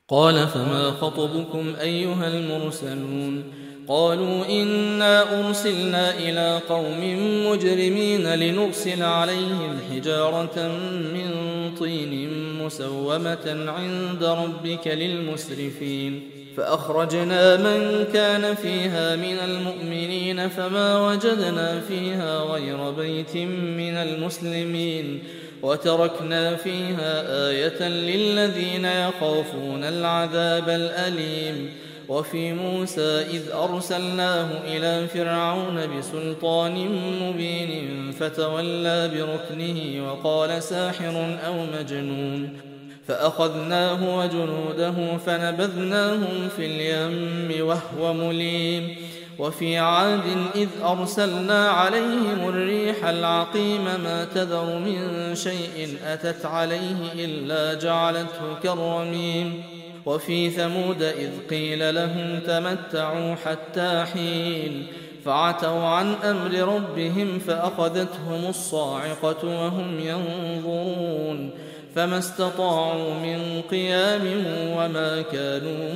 قال فما خطبكم أيها المرسلون قالوا إنا أرسلنا إلى قوم مجرمين لنرسل عليهم حجارة من طين مسومة عند ربك للمسرفين فأخرجنا من كان فيها من المؤمنين فما وجدنا فيها غير بيت من المسلمين وتركنا فيها آية للذين يخافون العذاب الأليم وفي موسى إذ أرسلناه إلى فرعون بسلطان مبين فتولى بركنه وقال ساحر أو مجنون فأخذناه وجنوده فنبذناهم في اليم وهو مليم وفي عاد إذ أرسلنا عليهم الريح العقيم ما تذر من شيء أتت عليه إلا جعلته كالرميم وفي ثمود إذ قيل لهم تمتعوا حتى حين فعتوا عن أمر ربهم فأخذتهم الصاعقة وهم ينظرون فما استطاعوا من قيام وما كانوا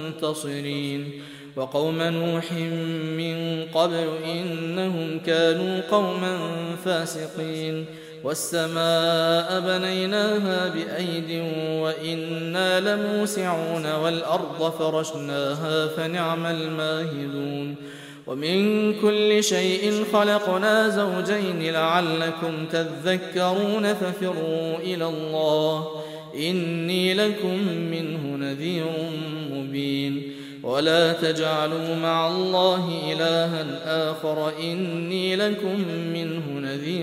منتصرين وقوم نوح من قبل إنهم كانوا قوما فاسقين والسماء بنيناها بأيد وإنا لموسعون والأرض فرشناها فنعم الماهدون ومن كل شيء خلقنا زوجين لعلكم تذكرون ففروا إلى الله إني لكم منه نذير مبين ولا تجعلوا مع الله إلها آخر إني لكم منه نذير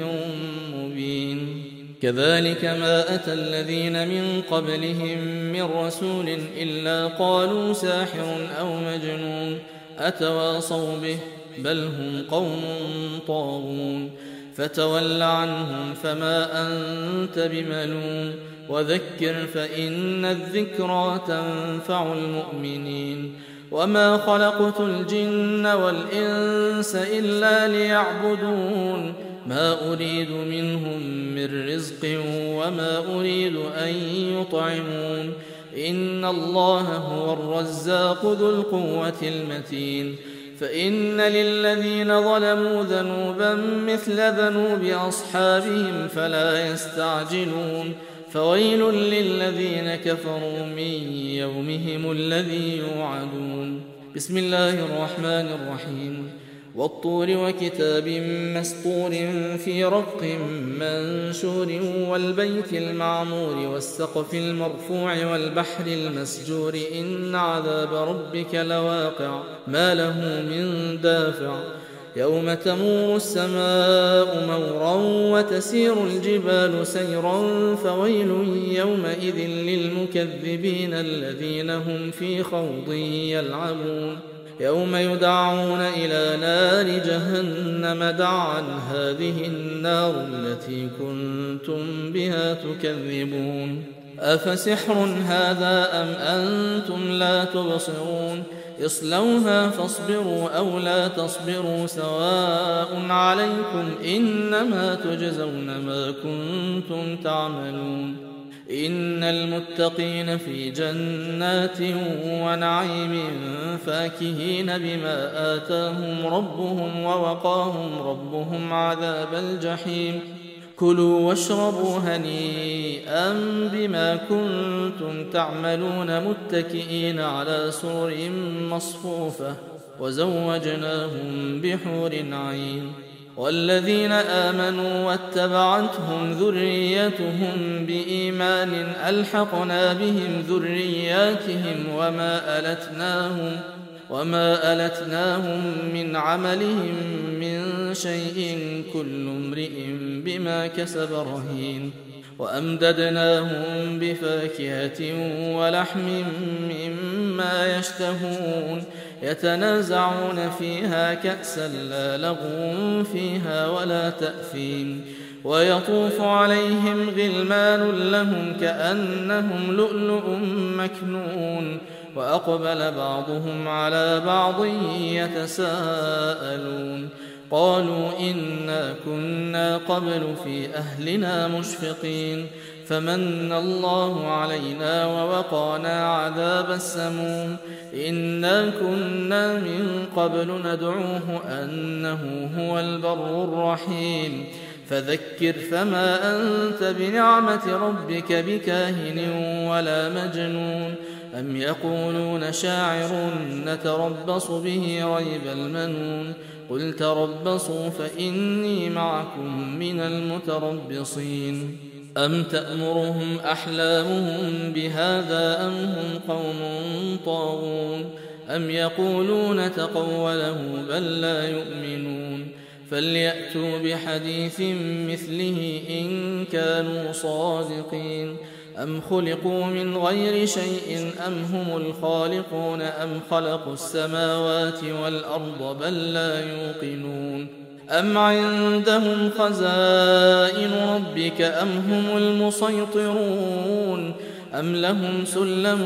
مبين كذلك ما أتى الذين من قبلهم من رسول إلا قالوا ساحر أو مجنون أتواصوا به بل هم قوم طاغون فتول عنهم فما أنت بملوم وذكر فإن الذكرى تنفع المؤمنين وما خلقت الجن والإنس إلا ليعبدون ما أريد منهم من رزق وما أريد أن يطعمون إن الله هو الرزاق ذو القوة المتين فإن للذين ظلموا ذنوبا مثل ذنوب أصحابهم فلا يستعجلون فويل للذين كفروا من يومهم الذي يوعدون بسم الله الرحمن الرحيم والطور وكتاب مسطور في رق منشور والبيت المعمور والسقف المرفوع والبحر المسجور إن عذاب ربك لواقع ما له من دافع يوم تمور السماء مورا وتسير الجبال سيرا فويل يومئذ للمكذبين الذين هم في خوض يلعبون يوم يدعون إلى نار جهنم دعا هذه النار التي كنتم بها تكذبون أفسحر هذا أم أنتم لا تبصرون اصلوها فاصبروا أو لا تصبروا سواء عليكم إنما تجزون ما كنتم تعملون إن المتقين في جنات ونعيم فاكهين بما آتاهم ربهم ووقاهم ربهم عذاب الجحيم كلوا واشربوا هنيئا بما كنتم تعملون متكئين على سرر مصفوفة وزوجناهم بحور عين والذين آمنوا واتبعتهم ذريتهم بإيمان ألحقنا بهم ذرياتهم وما ألتناهم من عملهم من شيء كل امرئ بما كسب رهين وأمددناهم بفاكهة ولحم مما يشتهون يتنازعون فيها كأسا لا لغو فيها ولا تأثيم ويطوف عليهم غلمان لهم كأنهم لؤلؤ مكنون وأقبل بعضهم على بعض يتساءلون قالوا إنا كنا قبل في أهلنا مشفقين فمن الله علينا ووقانا عذاب السموم إنا كنا من قبل ندعوه أنه هو البر الرحيم فذكر فما أنت بنعمة ربك بكاهن ولا مجنون أم يقولون شاعر نتربص به ريب المنون قل تربصوا فإني معكم من المتربصين أم تأمرهم أحلامهم بهذا أم هم قوم طاغون أم يقولون تقوله بل لا يؤمنون فليأتوا بحديث مثله إن كانوا صادقين أم خلقوا من غير شيء أم هم الخالقون أم خلقوا السماوات والأرض بل لا يوقنون أم عندهم خزائن ربك أم هم المسيطرون أم لهم سلم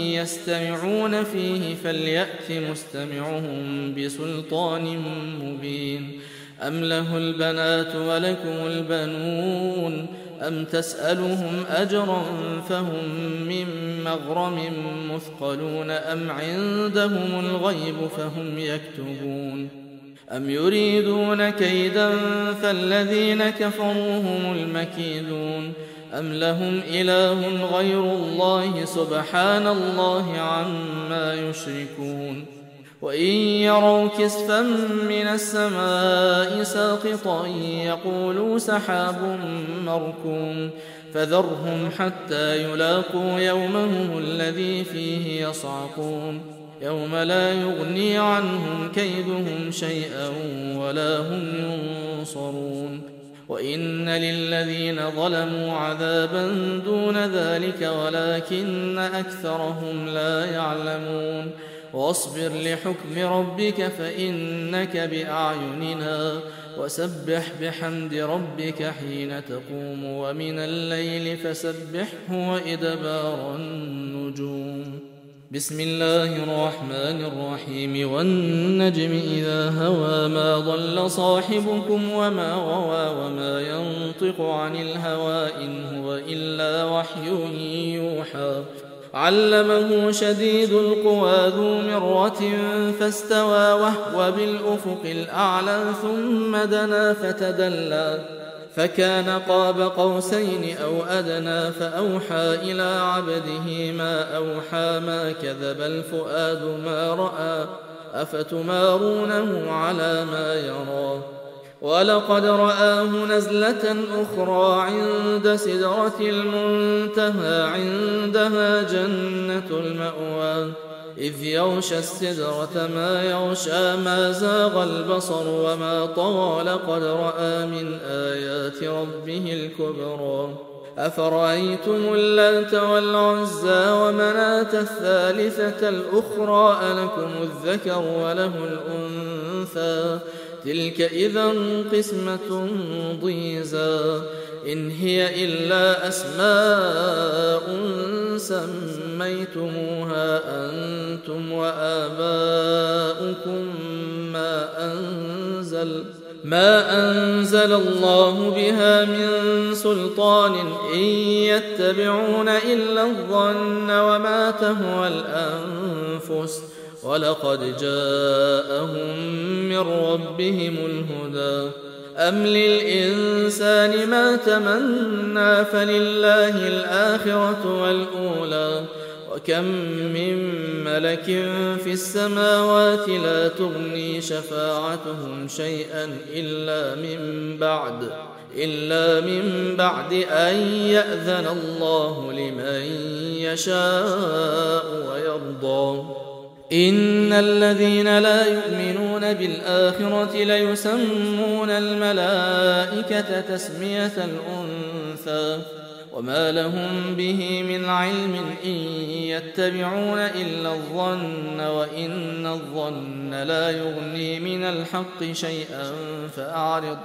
يستمعون فيه فليأت مستمعهم بسلطان مبين أم له البنات ولكم البنون أم تسألهم أجرا فهم من مغرم مثقلون أم عندهم الغيب فهم يكتبون أم يريدون كيدا فالذين كفروا هم المكيدون أم لهم إله غير الله سبحان الله عما يشركون وإن يروا كسفا من السماء ساقطا يقولوا سحاب مركوم فذرهم حتى يلاقوا يومهم الذي فيه يصعقون يوم لا يغني عنهم كيدهم شيئا ولا هم ينصرون وإن للذين ظلموا عذابا دون ذلك ولكن أكثرهم لا يعلمون واصبر لحكم ربك فإنك بأعيننا وسبح بحمد ربك حين تقوم ومن الليل فسبحه وإدبار النجوم بسم الله الرحمن الرحيم والنجم إذا هوى ما ضل صاحبكم وما غوى وما ينطق عن الهوى إن هو إلا وحي يوحى علمه شديد القوى ذو مرة فاستوى وهو بالأفق الأعلى ثم دنا فتدلى فكان قاب قوسين أو أدنى فأوحى إلى عبده ما أوحى ما كذب الفؤاد ما رأى أفتمارونه على ما يرى ولقد رآه نزلة أخرى عند سدرة المنتهى عندها جنة المأوى إذ يغشى السدرة ما يغشى ما زاغ البصر وما طغى لقد رأى من آيات ربه الكبرى أفرأيتم اللات والعزى ومناة الثالثة الأخرى ألكم الذكر وله الأنثى تلك إذا قسمة ضيزى إن هي إلا أسماء سميتموها أنتم وآباؤكم ما أنزل الله بها من سلطان إن يتبعون إلا الظن وما تهوى الأنفس ولقد جاءهم من ربهم الهدى أم للإنسان ما تمنى فلله الآخرة والأولى وكم من ملك في السماوات لا تغني شفاعتهم شيئا إلا من بعد أن يأذن الله لمن يشاء ويرضى إن الذين لا يؤمنون بالآخرة ليسمون الملائكة تسمية الأنثى وما لهم به من علم إن يتبعون إلا الظن وإن الظن لا يغني من الحق شيئا فأعرض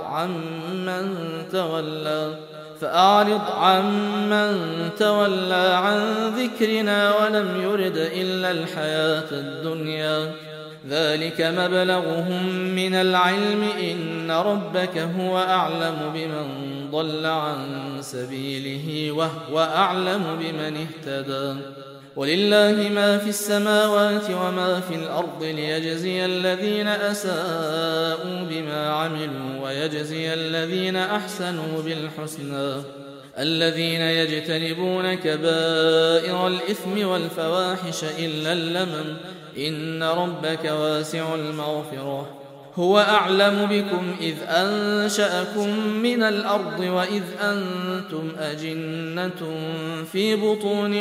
عمن تولى عن ذكرنا ولم يرد إلا الحياة الدنيا ذلك مبلغهم من العلم إن ربك هو أعلم بمن ضل عن سبيله وهو أعلم بمن اهتدى ولله ما في السماوات وما في الأرض ليجزي الذين أساءوا بما عملوا ويجزي الذين أحسنوا بالحسنى الذين يجتنبون كبائر الإثم والفواحش إلا اللمم إن ربك واسع المغفرة هو أعلم بكم إذ أنشأكم من الأرض وإذ أنتم أجنة في بطون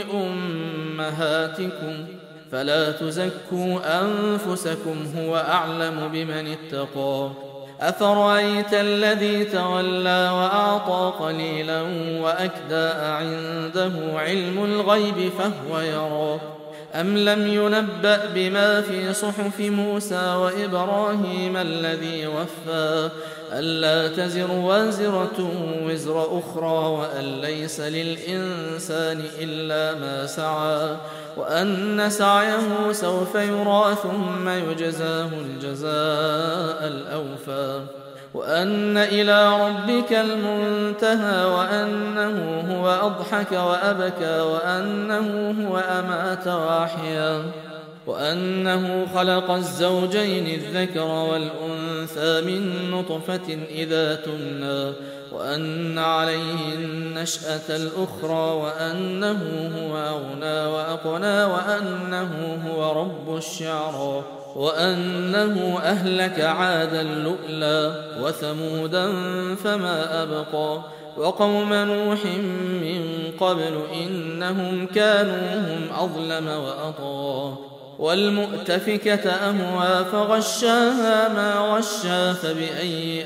أمهاتكم فلا تزكوا أنفسكم هو أعلم بمن اتقى أفرأيت الذي تولى وأعطى قليلا وأكدى عنده علم الغيب فهو يرى أم لم ينبأ بما في صحف موسى وإبراهيم الذي وفى ألا تزر وازرة وزر أخرى وأن ليس للإنسان إلا ما سعى وأن سعيه سوف يرى ثم يجزاه الجزاء الأوفى وأن إلى ربك المنتهى وأنه هو أضحك وأبكى وأنه هو أمات وأحيا وأنه خلق الزوجين الذكر والأنثى من نطفة إذا تمنى وأن عليه النشأة الأخرى وأنه هو أغنى وأقنى وأنه هو رب الشعرى وأنه أهلك عادا لؤلا وثمودا فما أبقى وقوم نوح من قبل إنهم كانوا هم أظلم وأطغى والمؤتفكة أهوى فغشاها ما غشا فبأي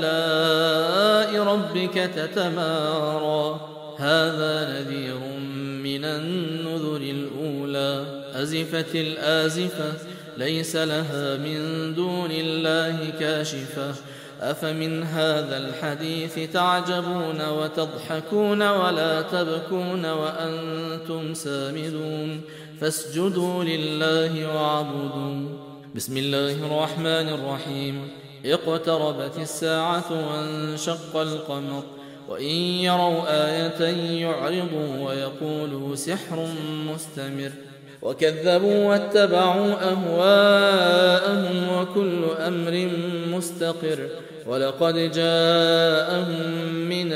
آلاء ربك تتمارى هذا نذير من النذر الأولى أزفت الآزفة ليس لها من دون الله كاشفة أفمن هذا الحديث تعجبون وتضحكون ولا تبكون وأنتم سامدون فاسجدوا لله واعبدوا بسم الله الرحمن الرحيم اقتربت الساعة وانشق القمر وإن يروا آية يعرضوا ويقولوا سحر مستمر وكذبوا واتبعوا أهواءهم وكل أمر مستقر ولقد جاءهم من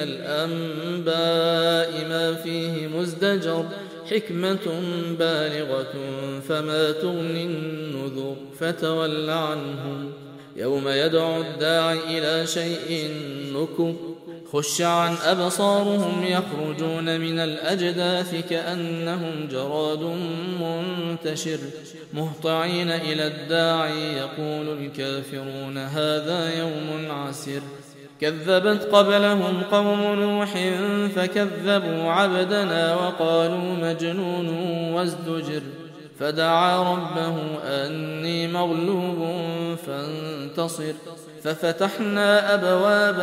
الأنباء ما فيه مزدجر حكمة بالغة فما تغني النذر فتول عنهم يوم يدعو الداعي إلى شيء نكر خش عن أبصارهم يخرجون من الأجداث كأنهم جراد منتشر مهطعين إلى الداعي يقول الكافرون هذا يوم عسر كذبت قبلهم قوم نوح فكذبوا عبدنا وقالوا مجنون وازدجر فدعا ربه أني مغلوب فانتصر ففتحنا أبواب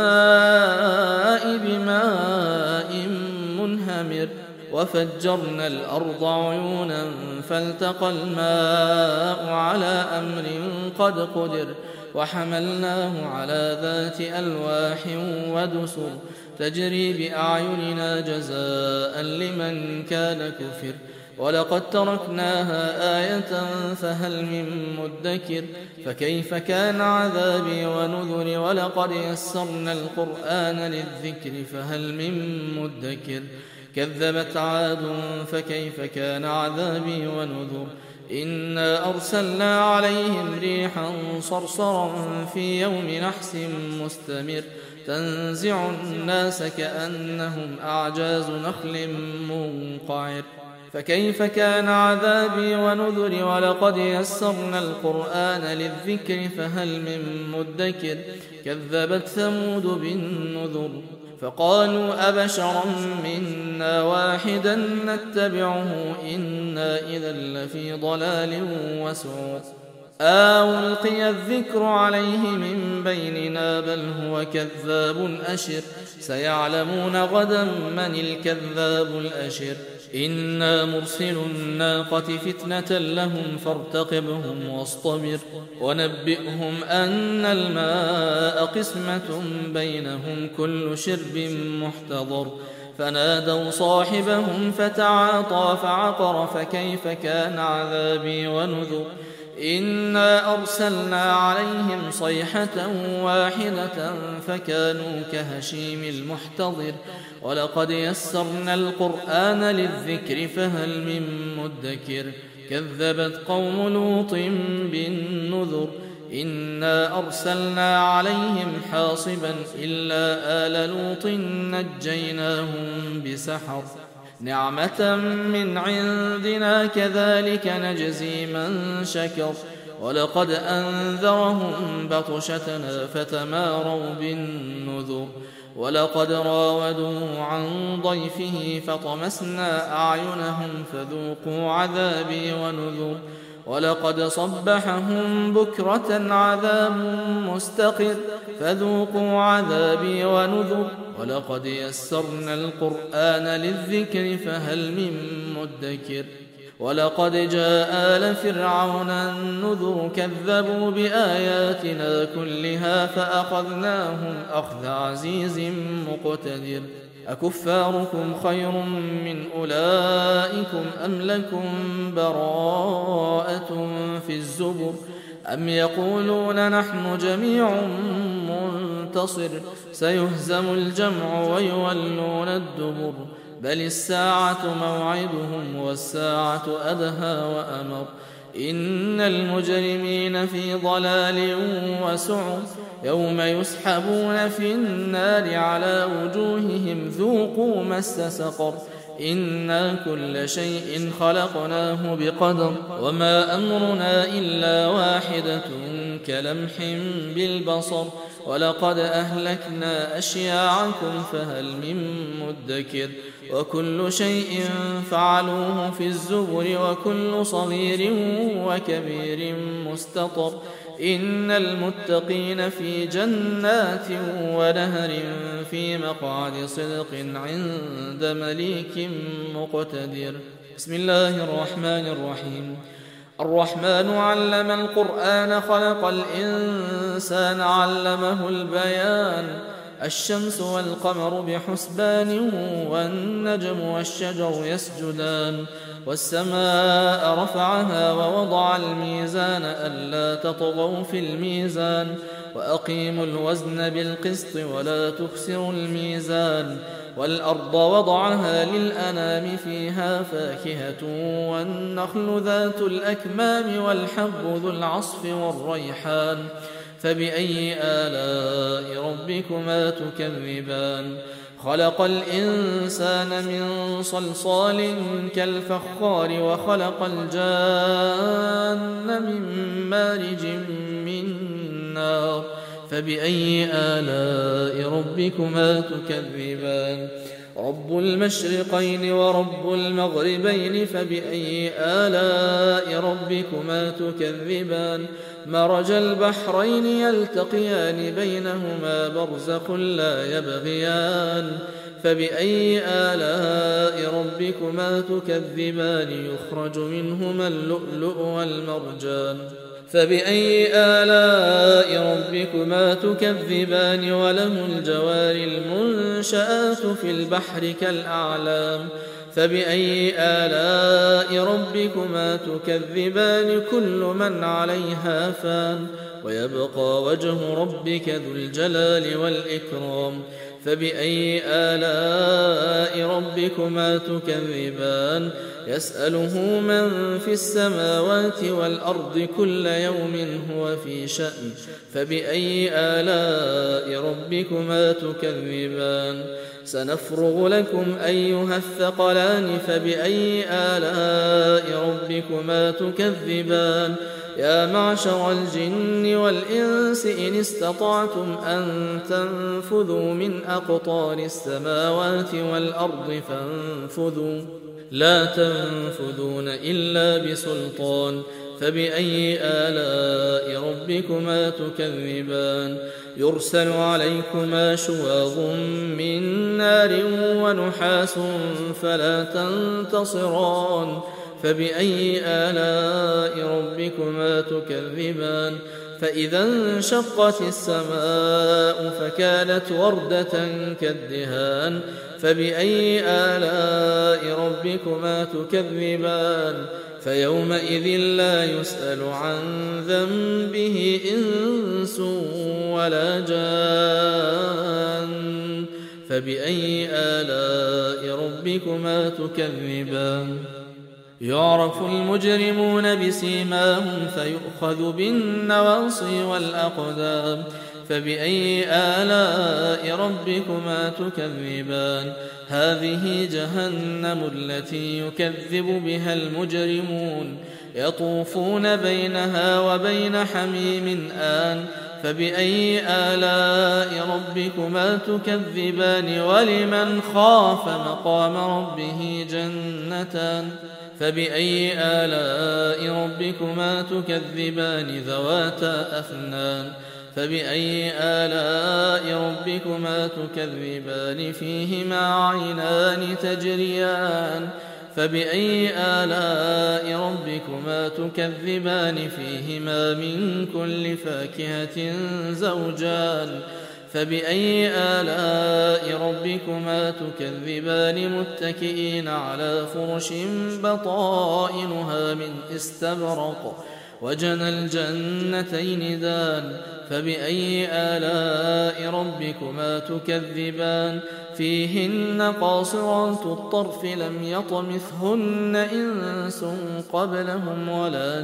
السماء بماء منهمر وفجرنا الأرض عيونا فالتقى الماء على أمر قد قدر وحملناه على ذات ألواح ودسر تجري بأعيننا جزاء لمن كان كفر ولقد تركناها آية فهل من مدكر فكيف كان عذابي ونذر ولقد يسرنا القرآن للذكر فهل من مدكر كذبت عاد فكيف كان عذابي ونذر إنا أرسلنا عليهم ريحا صرصرا في يوم نحس مستمر تنزع الناس كأنهم أعجاز نخل منقعر فكيف كان عذابي ونذر ولقد يسرنا القرآن للذكر فهل من مدكر كذبت ثمود بالنذر فقالوا أبشرا منا واحدا نتبعه إنا إذا لفي ضلال وسعر ألقي الذكر عليه من بيننا بل هو كذاب أشر سيعلمون غدا من الكذاب الأشر إنا مرسل الناقة فتنة لهم فارتقبهم واصطبر ونبئهم أن الماء قسمة بينهم كل شرب محتضر فنادوا صاحبهم فتعاطى فعقر فكيف كان عذابي ونذر إنا أرسلنا عليهم صيحة واحدة فكانوا كهشيم المحتضر ولقد يسرنا القرآن للذكر فهل من مدكر كذبت قوم لوط بالنذر إنا أرسلنا عليهم حاصبا إلا آل لوط نجيناهم بسحر نعمة من عندنا كذلك نجزي من شكر ولقد أنذرهم بطشتنا فتماروا بالنذر ولقد راودوه عن ضيفه فطمسنا أعينهم فذوقوا عذابي ونذر ولقد صبحهم بكرة عذاب مستقر فذوقوا عذابي ونذر ولقد يسرنا القرآن للذكر فهل من مدكر ولقد جاء آل فرعون النذر كذبوا بآياتنا كلها فأخذناهم أخذ عزيز مقتدر أكفاركم خير من أولئكم أم لكم براءة في الزبر أم يقولون نحن جميع منتصر سيهزم الجمع ويولون الدبر بل الساعة موعدهم والساعة أدهى وأمر إن المجرمين في ضلال وسعر يوم يسحبون في النار على وجوههم ذوقوا مس سقر إنا كل شيء خلقناه بقدر وما أمرنا إلا واحدة كلمح بالبصر ولقد أهلكنا أشياعكم فهل من مدكر وكل شيء فعلوه في الزبر وكل صغير وكبير مستطر إن المتقين في جنات ونهر في مقعد صدق عند مليك مقتدر بسم الله الرحمن الرحيم الرحمن علم القرآن خلق الإنسان علمه البيان الشمس والقمر بحسبان والنجم والشجر يسجدان والسماء رفعها ووضع الميزان ألا تطغوا في الميزان وأقيموا الوزن بالقسط ولا تخسروا الميزان والأرض وضعها للأنام فيها فاكهة والنخل ذات الأكمام والحب ذو العصف والريحان فبأي آلاء ربكما تكذبان خلق الإنسان من صلصال كالفخار وخلق الجان من مارج من نار فبأي آلاء ربكما تكذبان رب المشرقين ورب المغربين فبأي آلاء ربكما تكذبان مرج البحرين يلتقيان بينهما برزخ لا يبغيان فبأي آلاء ربكما تكذبان يخرج منهما اللؤلؤ والمرجان فبأي آلاء ربكما تكذبان وله الجوار المنشآت في البحر كالأعلام فبأي آلاء ربكما تكذبان كل من عليها فان ويبقى وجه ربك ذو الجلال والإكرام فبأي آلاء ربكما تكذبان يسأله من في السماوات والأرض كل يوم هو في شأن فبأي آلاء ربكما تكذبان سنفرغ لكم أيها الثقلان فبأي آلاء ربكما تكذبان يا معشر الجن والإنس إن استطعتم أن تنفذوا من أقطار السماوات والأرض فانفذوا لا تنفذون إلا بسلطان فبأي آلاء ربكما تكذبان يرسل عليكما شواظ من نار ونحاس فلا تنتصران فبأي آلاء ربكما تكذبان فإذا انشقت السماء فكانت وردة كالدهان فبأي آلاء ربكما تكذبان فيومئذ لا يسأل عن ذنبه إنس ولا جان فبأي آلاء ربكما تكذبان يعرف المجرمون بسيماهم فيؤخذ بالنواصي والأقدام فبأي آلاء ربكما تكذبان هذه جهنم التي يكذب بها المجرمون يطوفون بينها وبين حميم آن فبأي آلاء ربكما تكذبان ولمن خاف مقام ربه جنتان فبأي آلاء ربكما تكذبان ذواتا أفنان فبأي آلاء ربكما تكذبان فيهما عينان تجريان فبأي آلاء ربكما تكذبان فيهما من كل فاكهة زوجان فبأي آلاء ربكما تكذبان متكئين على فرش بطائنها من استبرق وجنى الجنتين دان فبأي آلاء ربكما تكذبان فيهن قاصرات الطرف لم يطمثهن إنس قبلهم ولا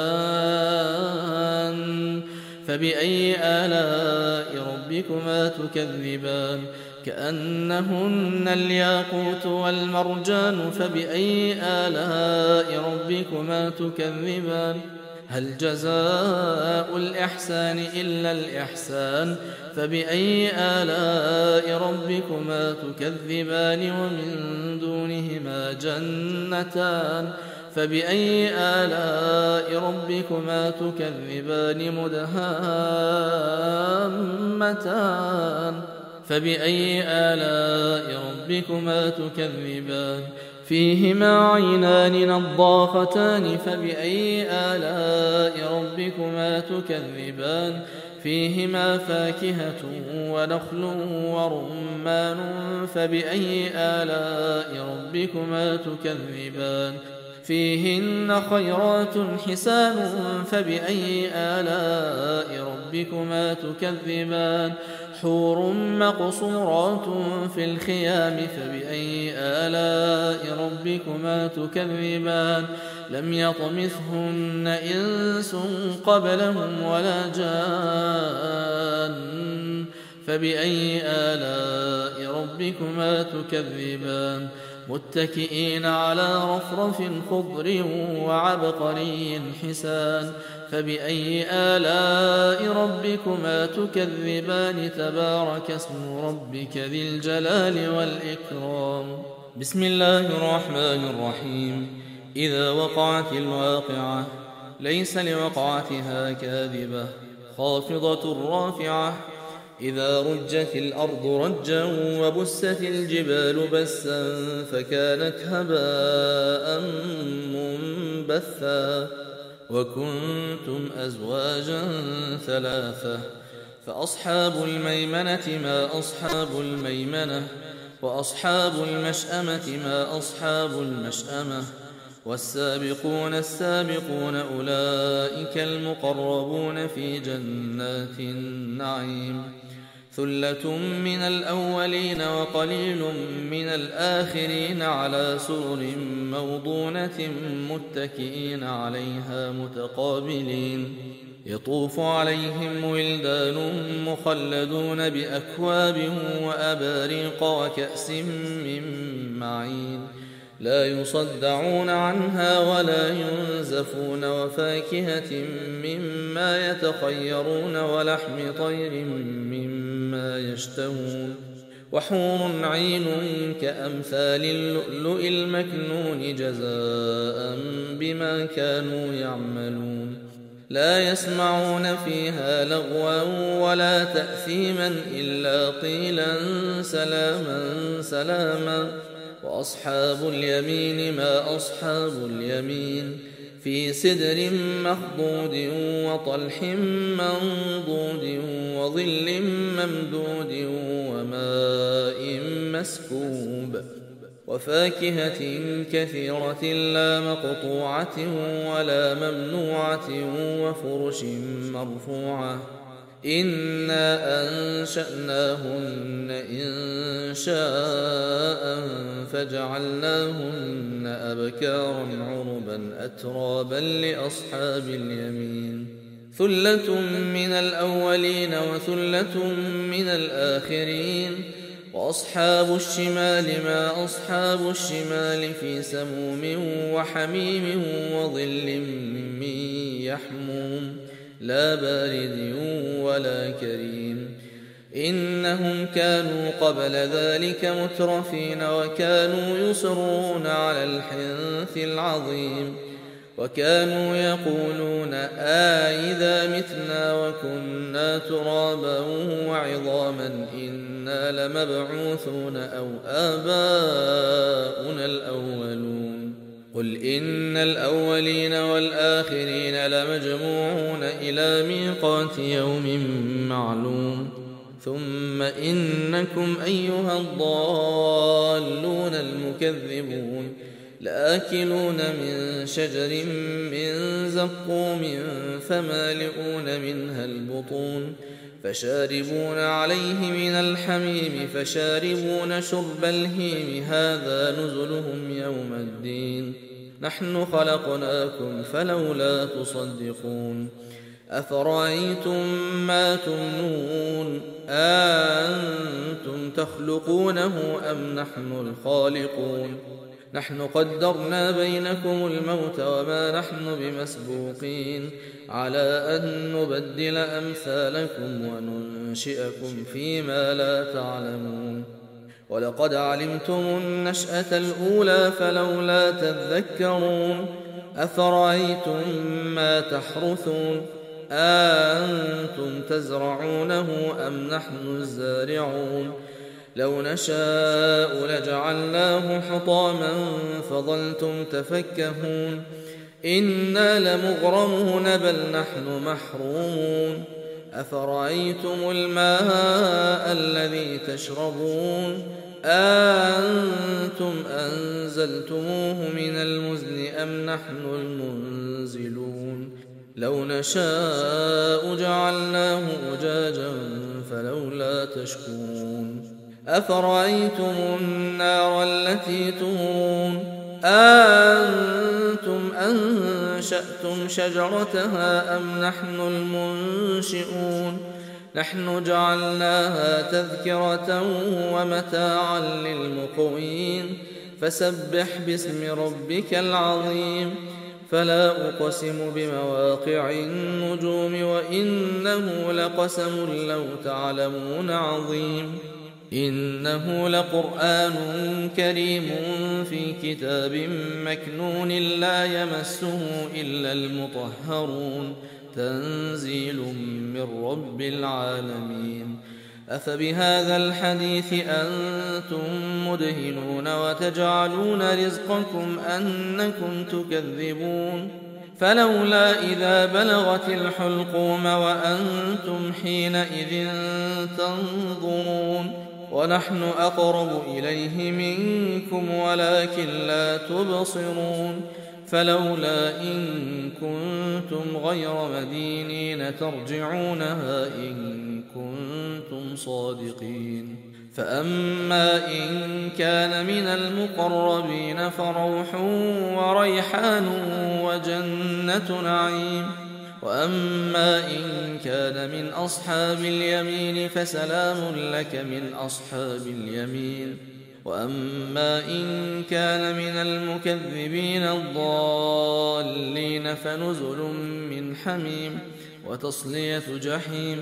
جان فبأي آلاء ربكما تكذبان كأنهن الياقوت والمرجان فبأي آلاء ربكما تكذبان هل جزاء الإحسان إلا الإحسان فبأي آلاء ربكما تكذبان ومن دونهما جنتان فبأي آلاء ربكما تكذبان مدهامتان فبأي آلاء ربكما تكذبان فيهما عينان نضاختان فبأي آلاء ربكما تكذبان فيهما فاكهة ونخل ورمان فبأي آلاء ربكما تكذبان فيهن خيرات حسان فبأي آلاء ربكما تكذبان حور مقصورات في الخيام فبأي آلاء ربكما تكذبان لم يطمثهن إنس قبلهم ولا جان فبأي آلاء ربكما تكذبان متكئين على رفرف خضر وعبقري حسان فبأي آلاء ربكما تكذبان تبارك اسم ربك ذي الجلال والإكرام بسم الله الرحمن الرحيم إذا وقعت الواقعة ليس لوقعتها كاذبة خافضة رافعة إذا رجت الأرض رجا وبست الجبال بسا فكانت هباء منبثا وكنتم أزواجا ثلاثة فأصحاب الميمنة ما أصحاب الميمنة وأصحاب المشأمة ما أصحاب المشأمة والسابقون السابقون أولئك المقربون في جنات النعيم ثلة من الأولين وقليل من الآخرين على سرر موضونة متكئين عليها متقابلين يطوف عليهم ولدان مخلدون بأكواب وأباريق وكأس من معين لا يصدعون عنها ولا ينزفون وفاكهة مما يتخيرون ولحم طير مما يشتهون وحور عين كأمثال اللؤلؤ المكنون جزاء بما كانوا يعملون لا يسمعون فيها لغوا ولا تأثيما إلا قيلا سلاما سلاما وأصحاب اليمين ما أصحاب اليمين في سدر مخضود وطلح منضود وظل ممدود وماء مسكوب وفاكهة كثيرة لا مقطوعة ولا ممنوعة وفرش مرفوعة إنا أنشأناهن إنشاء فجعلناهن أبكارا عربا أترابا لأصحاب اليمين ثلة من الأولين وثلة من الآخرين وأصحاب الشمال ما أصحاب الشمال في سموم وحميم وظل من يحموم لا بارد ولا كريم إنهم كانوا قبل ذلك مترفين وكانوا يصرون على الحنث العظيم وكانوا يقولون إذا متنا وكنا ترابا وعظاما إنا لمبعوثون أو آباؤنا الأولون قل إن الأولين والآخرين لمجموعون إلى ميقات يوم معلوم ثم إنكم أيها الضالون المكذبون لآكلون من شجر من زقوم فمالئون منها البطون فشاربون عليه من الحميم فشاربون شرب الهيم هذا نزلهم يوم الدين نحن خلقناكم فلولا تصدقون أفرأيتم ما تمنون أأنتم تخلقونه أم نحن الخالقون نحن قدرنا بينكم الموت وما نحن بمسبوقين على أن نبدل أمثالكم وننشئكم فيما لا تعلمون ولقد علمتم النشأة الأولى فلولا تذكرون أفرأيتم ما تحرثون أأنتم تزرعونه أم نحن الزارعون لو نشاء لجعلناه حطاما فظلتم تفكهون إنا لمغرمون بل نحن محرومون أفرأيتم الماء الذي تشربون أأنتم أنزلتموه من المزن أم نحن المنزلون لو نشاء جعلناه أجاجا فلولا تشكرون أفرأيتم النار التي تورون أأنتم أنشأتم شجرتها أم نحن المنشئون نحن جعلناها تذكرة ومتاعا للمقوين فسبح باسم ربك العظيم فلا أقسم بمواقع النجوم وإنه لقسم لو تعلمون عظيم إنه لقرآن كريم في كتاب مكنون لا يمسه إلا المطهرون تنزيل من رب العالمين أفبهذا الحديث أنتم مدهنون وتجعلون رزقكم أنكم تكذبون فلولا إذا بلغت الحلقوم وأنتم حينئذ تنظرون ونحن أقرب إليه منكم ولكن لا تبصرون فلولا إن كنتم غير مدينين ترجعونها إن كنتم صادقين فأما إن كان من المقربين فروح وريحان وجنة نعيم وأما إن كان من أصحاب اليمين فسلام لك من أصحاب اليمين وأما إن كان من المكذبين الضالين فنزل من حميم وتصلية جحيم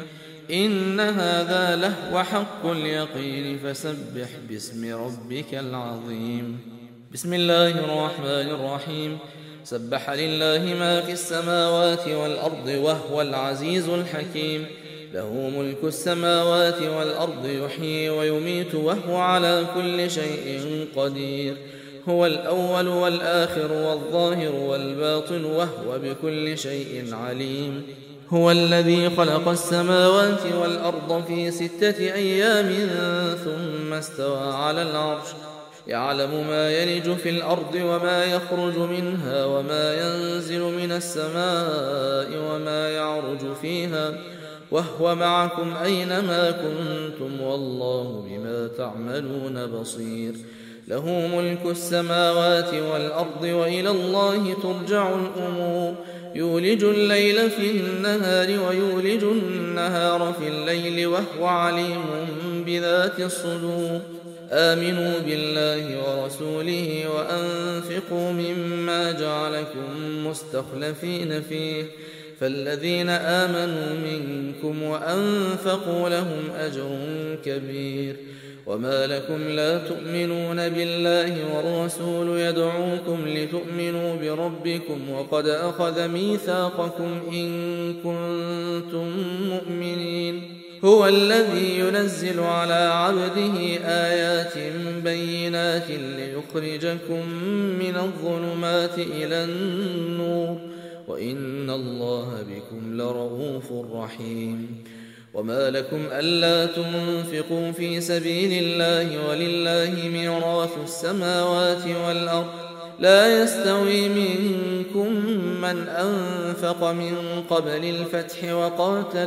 إن هذا لهو حق اليقين فسبح باسم ربك العظيم. بسم الله الرحمن الرحيم. سبح لله ما في السماوات والأرض وهو العزيز الحكيم. له ملك السماوات والأرض يحيي ويميت وهو على كل شيء قدير. هو الأول والآخر والظاهر والباطن وهو بكل شيء عليم. هو الذي خلق السماوات والأرض في 6 أيام ثم استوى على العرش يعلم ما يلج في الأرض وما يخرج منها وما ينزل من السماء وما يعرج فيها وهو معكم أينما كنتم والله بما تعملون بصير. له ملك السماوات والأرض وإلى الله ترجع الأمور. يولج الليل في النهار ويولج النهار في الليل وهو عليم بذات الصدور. آمنوا بالله ورسوله وأنفقوا مما جعلكم مستخلفين فيه فالذين آمنوا منكم وأنفقوا لهم أجر كبير. وما لكم لا تؤمنون بالله والرسول يدعوكم لتؤمنوا بربكم وقد أخذ ميثاقكم إن كنتم مؤمنين. هو الذي ينزل على عبده آيات بينات ليخرجكم من الظلمات إلى النور وإن الله بكم لرؤوف رحيم. وما لكم ألا تنفقوا في سبيل الله ولله ميراث السماوات والأرض لا يستوي منكم من أنفق من قبل الفتح وقاتل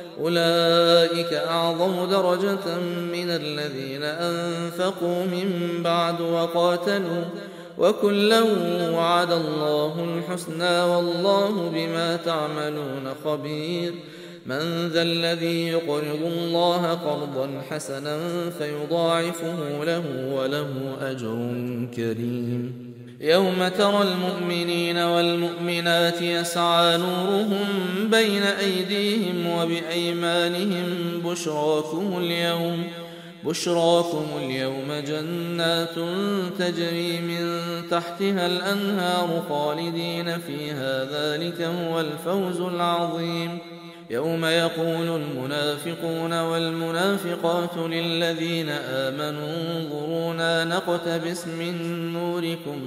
أولئك أعظم درجة من الذين أنفقوا من بعد وقاتلوا وكلا وعد الله الحسنى والله بما تعملون خبير. من ذا الذي يقرض الله قرضا حسنا فيضاعفه له وله أجر كريم. يوم ترى المؤمنين والمؤمنات يسعى نورهم بين أيديهم وبأيمانهم بشراكم اليوم جنات تجري من تحتها الأنهار خالدين فيها ذلك هو الفوز العظيم. يوم يقول المنافقون والمنافقات للذين آمنوا انظرونا نقتبس من نوركم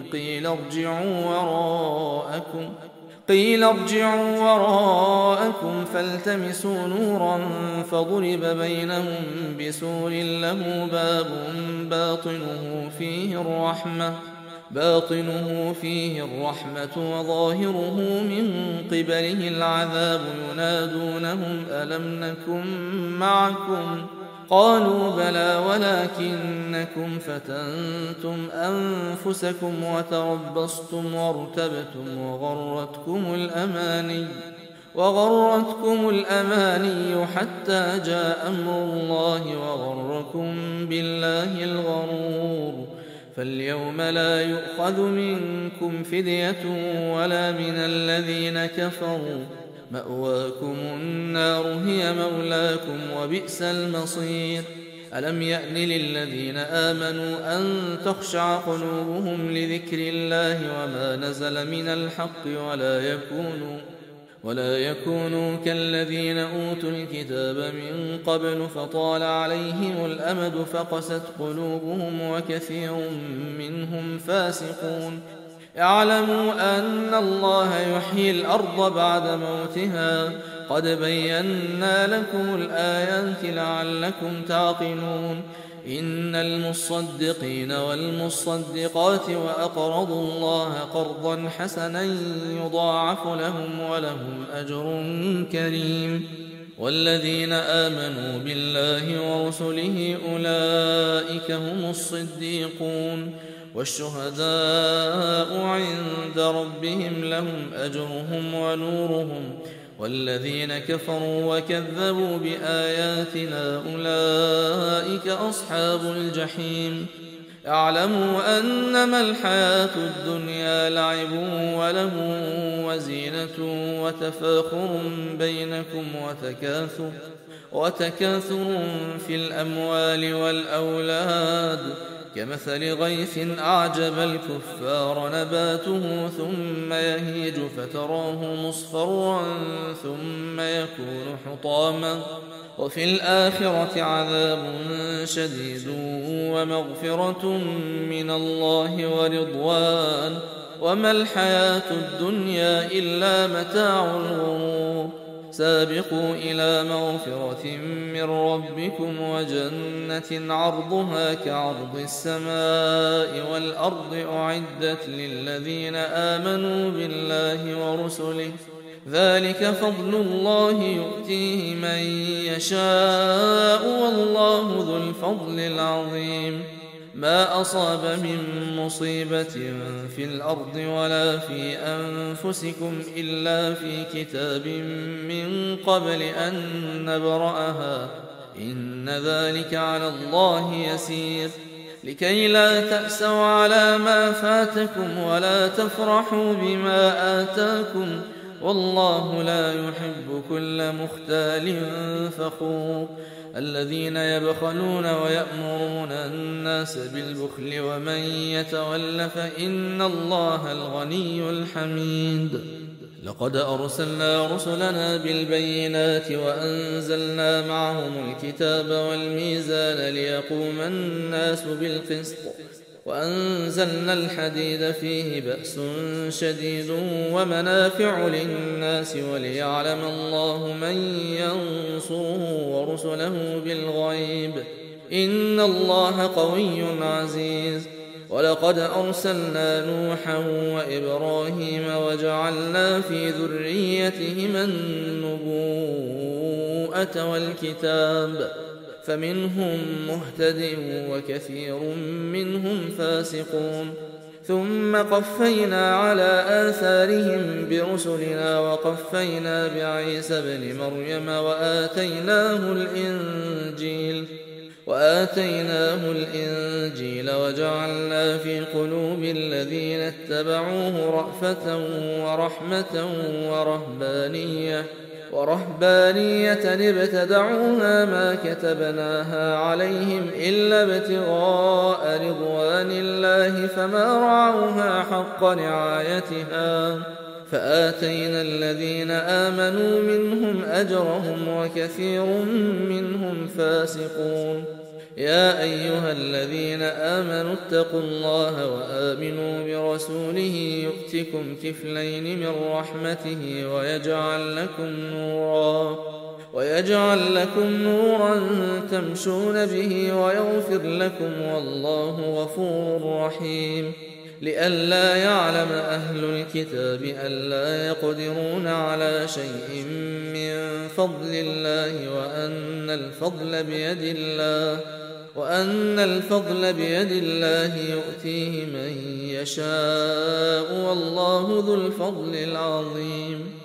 قيل ارجعوا وراءكم فالتمسوا نورا فضرب بينهم بسور له باب باطنه فيه الرحمة وظاهره من قبله العذاب ينادونهم ألم نكن معكم قالوا بلى ولكنكم فتنتم أنفسكم وتربصتم وارتبتم وغرتكم الأماني حتى جاء أمر الله وغركم بالله الغرور. فاليوم لا يؤخذ منكم فدية ولا من الذين كفروا مأواكم النار هي مولاكم وبئس المصير. ألم يأن للذين آمنوا أن تخشع قلوبهم لذكر الله وما نزل من الحق ولا يكونوا كالذين أوتوا الكتاب من قبل فطال عليهم الأمد فقست قلوبهم وكثير منهم فاسقون. اعلموا أن الله يحيي الأرض بعد موتها قد بينا لكم الآيات لعلكم تعقلون. إن المصدقين والمصدقات وأقرضوا الله قرضا حسنا يضاعف لهم ولهم أجر كريم. والذين آمنوا بالله ورسله أولئك هم الصديقون والشهداء عند ربهم لهم أجرهم ونورهم. والذين كفروا وكذبوا بآياتنا أولئك أصحاب الجحيم. اعلموا أنما الحياة الدنيا لعب وله وزينة وتفاخر بينكم وتكاثر في الأموال والأولاد كمثل غيث أعجب الكفار نباته ثم يهيج فتراه مصفرا ثم يكون حطاما وفي الآخرة عذاب شديد ومغفرة من الله ورضوان وما الحياة الدنيا إلا متاع الغرور سابقوا إلى مغفرة من ربكم وجنة عرضها كعرض السماء والأرض أعدت للذين آمنوا بالله ورسله ذلك فضل الله يؤتيه من يشاء والله ذو الفضل العظيم ما أصاب من مصيبة في الأرض ولا في أنفسكم إلا في كتاب من قبل أن نبرأها إن ذلك على الله يسير لكي لا تأسوا على ما فاتكم ولا تفرحوا بما آتاكم والله لا يحب كل مختال فخور الذين يبخلون ويأمرون الناس بالبخل ومن يتول فإن الله الغني الحميد لقد أرسلنا رسلنا بالبينات وأنزلنا معهم الكتاب والميزان ليقوم الناس بالقسط وأنزلنا الحديد فيه بأس شديد ومنافع للناس وليعلم الله من ينصره ورسله بالغيب إن الله قوي عزيز ولقد أرسلنا نوحا وإبراهيم وجعلنا في ذريتهما النبوءة والكتاب فمنهم مهتد وكثير منهم فاسقون ثم قفينا على آثارهم برسلنا وقفينا بعيسى ابن مريم وآتيناه الإنجيل وجعلنا في قلوب الذين اتبعوه رأفة ورحمة ورهبانية ابتدعوها ما كتبناها عليهم إلا ابتغاء رضوان الله فما رعوها حق رعايتها فآتينا الذين آمنوا منهم أجرهم وكثير منهم فاسقون يا أيها الذين آمنوا اتقوا الله وآمنوا برسوله يؤتكم كفلين من رحمته ويجعل لكم نورا تمشون به ويغفر لكم والله غفور رحيم لئلا يعلم أهل الكتاب ألا يقدرون على شيء من فضل الله وأن الفضل بيد الله يؤتيه من يشاء والله ذو الفضل العظيم